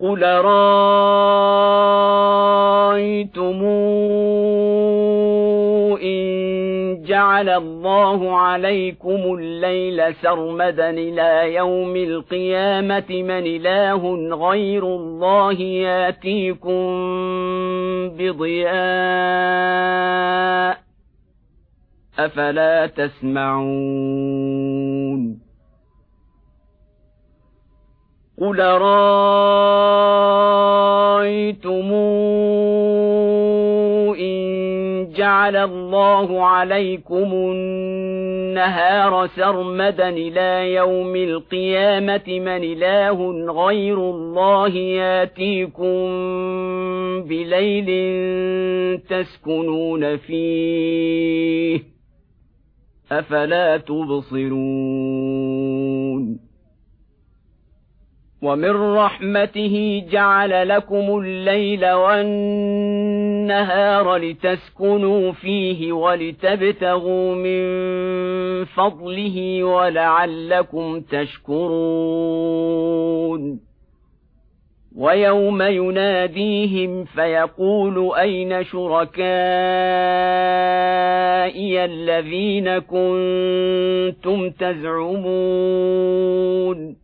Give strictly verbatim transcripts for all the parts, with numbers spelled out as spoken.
قُلْ أَرَأَيْتُمْ إِن جَعَلَ اللَّهُ عَلَيْكُمُ اللَّيْلَ سَرْمَدًا إِلَىٰ يَوْمِ الْقِيَامَةِ مَنْ إِلَٰهٌ غَيْرُ اللَّهِ يَأْتِيكُم بِضِيَاءٍ أَفَلَا تَسْمَعُونَ قُلْ أَرَأَيْتُمْ إِن جَعَلَ اللَّهُ عَلَيْكُمُ النَّهَارَ سَرْمَدًا إِلَىٰ يَوْمِ الْقِيَامَةِ مَنْ إِلَٰهٌ غَيْرُ اللَّهِ يَأْتِيكُم بِلَيْلٍ تَسْكُنُونَ فِيهِ أَفَلَا تُبْصِرُونَ وَمِن رَّحْمَتِهِ جَعَلَ لَكُمُ اللَّيْلَ وَالنَّهَارَ لِتَسْكُنُوا فِيهِ وَلِتَبْتَغُوا مِن فَضْلِهِ وَلَعَلَّكُمْ تَشْكُرُونَ وَيَوْمَ يُنَادِيهِمْ فَيَقُولُ أَيْنَ شُرَكَائِيَ الَّذِينَ كُنتُمْ تَزْعُمُونَ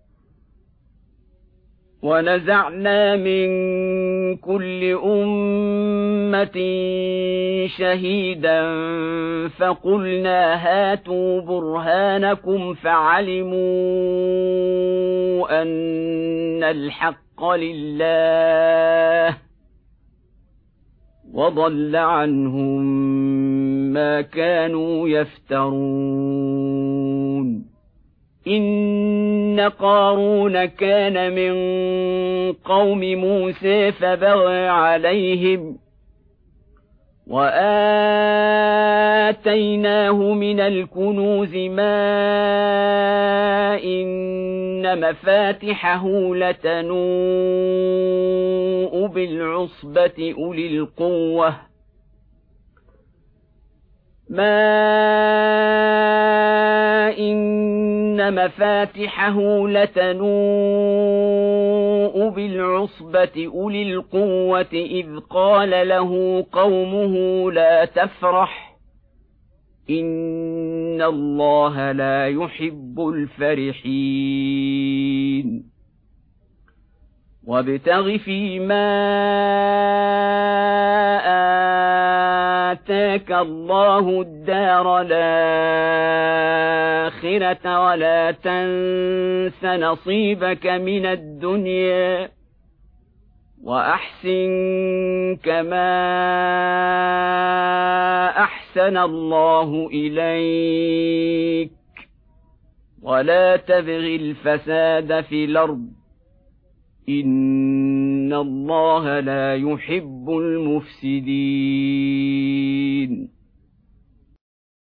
وَنَزَعْنَا مِن كُلِّ أُمَّةٍ شَهِيدًا فَقُلْنَا هَاتُوا بُرْهَانَكُمْ فَعَلِمُوا أَنَّ الْحَقَّ لِلَّهِ وَضَلَّ عَنْهُم مَّا كَانُوا يَفْتَرُونَ إِنَّ قَارُونَ كَانَ مِن قَوْمِ مُوسَىٰ فَبَغَىٰ عَلَيْهِمْ وَآتَيْنَاهُ مِنَ الْكُنُوزِ مَا إِنَّ مَفَاتِحَهُ لَتَنُوءُ بِالْعُصْبَةِ أُولِي الْقُوَّةِ مَا إِنَّ مَفَاتِحَهُ لَتَنُوءُ بِالْعُصْبَةِ أُولِي الْقُوَّةِ إِذْ قَالَ لَهُ قَوْمُهُ لَا تَفْرَحْ إِنَّ اللَّهَ لَا يُحِبُّ الْفَرِحِينَ وَابْتَغِ فِيمَا آتَاكَ اللَّهُ الدَّارَ الْآخِرَةَ وَلَا تَنسَ نَصِيبَكَ مِنَ الدُّنْيَا وَأَحْسِن كَمَا أَحْسَنَ اللَّهُ إِلَيْكَ وَلَا تَبْغِ الْفَسَادَ فِي الْأَرْضِ إِنَّ اللَّهَ لَا يُحِبُّ الْمُفْسِدِينَ